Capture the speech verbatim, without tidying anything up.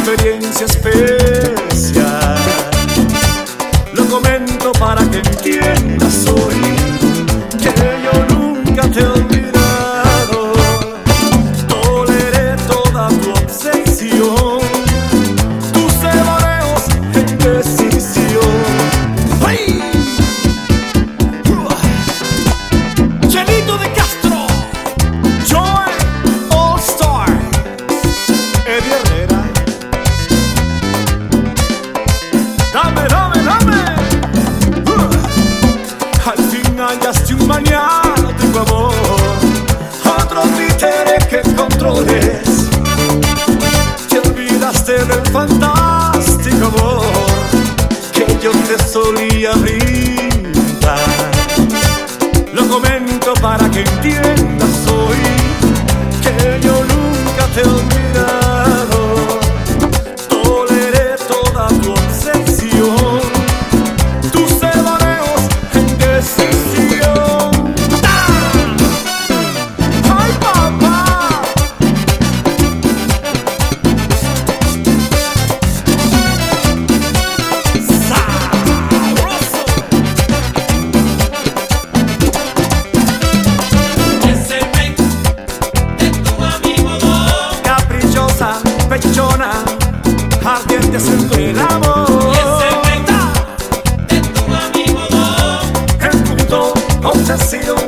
experiencia especial. Lo comento para que entiendas hoy que yo nunca te he olvidado. Toleré toda tu obsesión, tus devaneos e indecisión. ¡Hey! Chelito de Castro, Joy All Star, Eddie Herrera. Dame, dame, dame. Uh. Al fin hallaste un maniático amor, otro títere que controles. Te olvidaste del fantástico amor que yo te solía brindar. Lo comento para que entiendas hoy que yo nunca te he olvidado. Toleré toda tu obsesión, tus devaneos en decisión. ¡Ah! ¡Ay, papá! ¡Sabroso! Ese men de tu amigo Don, Caprichosa, pechona, ardiente siempre el amor. ese men de tu amigo Don, El punto obsesivo